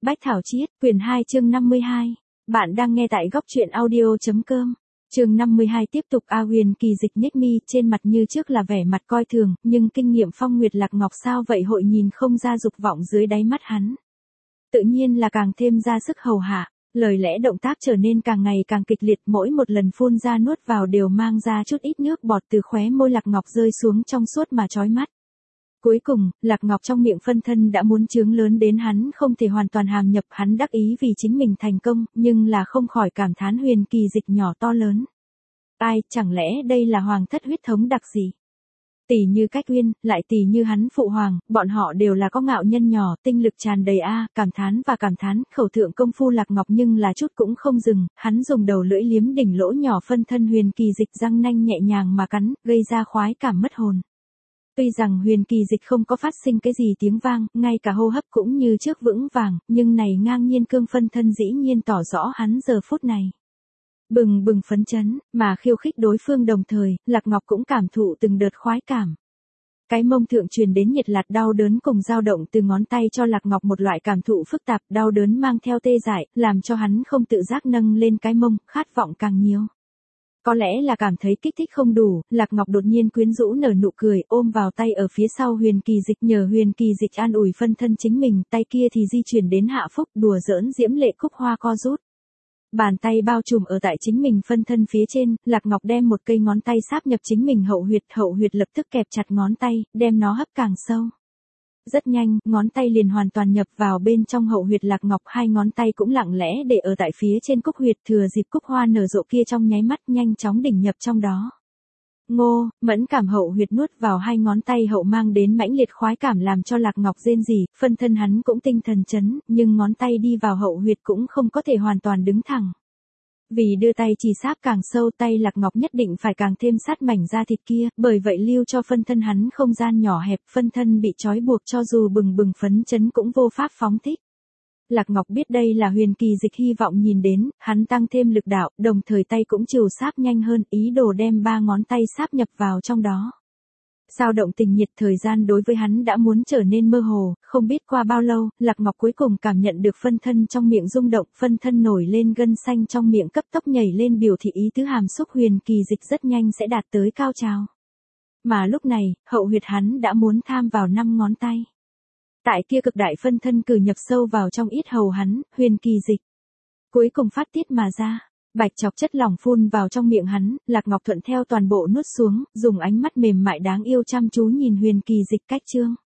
Bách Thảo Chiết, quyển 2 chương 52. Bạn đang nghe tại góc truyện audio.com. Chương 52 tiếp tục. A Huyền Kỳ Dịch nhếch mi, trên mặt như trước là vẻ mặt coi thường, nhưng kinh nghiệm Phong Nguyệt Lạc Ngọc sao vậy hội nhìn không ra dục vọng dưới đáy mắt hắn. Tự nhiên là càng thêm ra sức hầu hạ, lời lẽ động tác trở nên càng ngày càng kịch liệt, mỗi một lần phun ra nuốt vào đều mang ra chút ít nước bọt từ khóe môi Lạc Ngọc rơi xuống trong suốt mà chói mắt. Cuối cùng, Lạc Ngọc trong miệng phân thân đã muốn trướng lớn đến hắn không thể hoàn toàn hàm nhập, hắn đắc ý vì chính mình thành công, nhưng là không khỏi cảm thán Huyền Kỳ Dịch nhỏ to lớn. Ai, chẳng lẽ đây là hoàng thất huyết thống đặc gì? Tỷ như Cách Uyên, lại tỷ như hắn phụ hoàng, bọn họ đều là có ngạo nhân nhỏ, tinh lực tràn đầy cảm thán, khẩu thượng công phu Lạc Ngọc nhưng là chút cũng không dừng, hắn dùng đầu lưỡi liếm đỉnh lỗ nhỏ phân thân Huyền Kỳ Dịch, răng nanh nhẹ nhàng mà cắn, gây ra khoái cảm mất hồn. Tuy rằng Huyền Kỳ Dịch không có phát sinh cái gì tiếng vang, ngay cả hô hấp cũng như trước vững vàng, nhưng này ngang nhiên cương phân thân dĩ nhiên tỏ rõ hắn giờ phút này bừng bừng phấn chấn, mà khiêu khích đối phương đồng thời, Lạc Ngọc cũng cảm thụ từng đợt khoái cảm. Cái mông thượng truyền đến nhiệt lạt đau đớn cùng dao động từ ngón tay cho Lạc Ngọc một loại cảm thụ phức tạp, đau đớn mang theo tê dại, làm cho hắn không tự giác nâng lên cái mông, khát vọng càng nhiều. Có lẽ là cảm thấy kích thích không đủ, Lạc Ngọc đột nhiên quyến rũ nở nụ cười, ôm vào tay ở phía sau Huyền Kỳ Dịch, nhờ Huyền Kỳ Dịch an ủi phân thân chính mình, tay kia thì di chuyển đến hạ phúc, đùa giỡn diễm lệ cúc hoa co rút. Bàn tay bao trùm ở tại chính mình phân thân phía trên, Lạc Ngọc đem một cây ngón tay sáp nhập chính mình hậu huyệt lập tức kẹp chặt ngón tay, đem nó hấp càng sâu. Rất nhanh, ngón tay liền hoàn toàn nhập vào bên trong hậu huyệt Lạc Ngọc, hai ngón tay cũng lặng lẽ để ở tại phía trên cúc huyệt, thừa dịp cúc hoa nở rộ kia trong nháy mắt nhanh chóng đỉnh nhập trong đó. Ngô, mẫn cảm hậu huyệt nuốt vào hai ngón tay hậu mang đến mãnh liệt khoái cảm làm cho Lạc Ngọc rên rỉ, phân thân hắn cũng tinh thần chấn, nhưng ngón tay đi vào hậu huyệt cũng không có thể hoàn toàn đứng thẳng. Vì đưa tay chỉ sáp càng sâu, tay Lạc Ngọc nhất định phải càng thêm sát mảnh da thịt kia, bởi vậy lưu cho phân thân hắn không gian nhỏ hẹp, phân thân bị trói buộc cho dù bừng bừng phấn chấn cũng vô pháp phóng thích. Lạc Ngọc biết đây là Huyền Kỳ Dịch hy vọng nhìn đến, hắn tăng thêm lực đạo, đồng thời tay cũng trìu sáp nhanh hơn, ý đồ đem ba ngón tay sáp nhập vào trong đó. Dao động tình nhiệt thời gian đối với hắn đã muốn trở nên mơ hồ, không biết qua bao lâu, Lạc Ngọc cuối cùng cảm nhận được phân thân trong miệng rung động, phân thân nổi lên gân xanh trong miệng cấp tốc nhảy lên biểu thị ý tứ hàm xúc Huyền Kỳ Dịch rất nhanh sẽ đạt tới cao trào. Mà lúc này, hậu huyệt hắn đã muốn tham vào 5 ngón tay. Tại kia cực đại phân thân cử nhập sâu vào trong yết hầu hắn, Huyền Kỳ Dịch cuối cùng phát tiết mà ra. Bạch chọc chất lỏng phun vào trong miệng hắn, Lạc Ngọc thuận theo toàn bộ nuốt xuống, dùng ánh mắt mềm mại đáng yêu chăm chú nhìn Huyền Kỳ Dịch cách chương.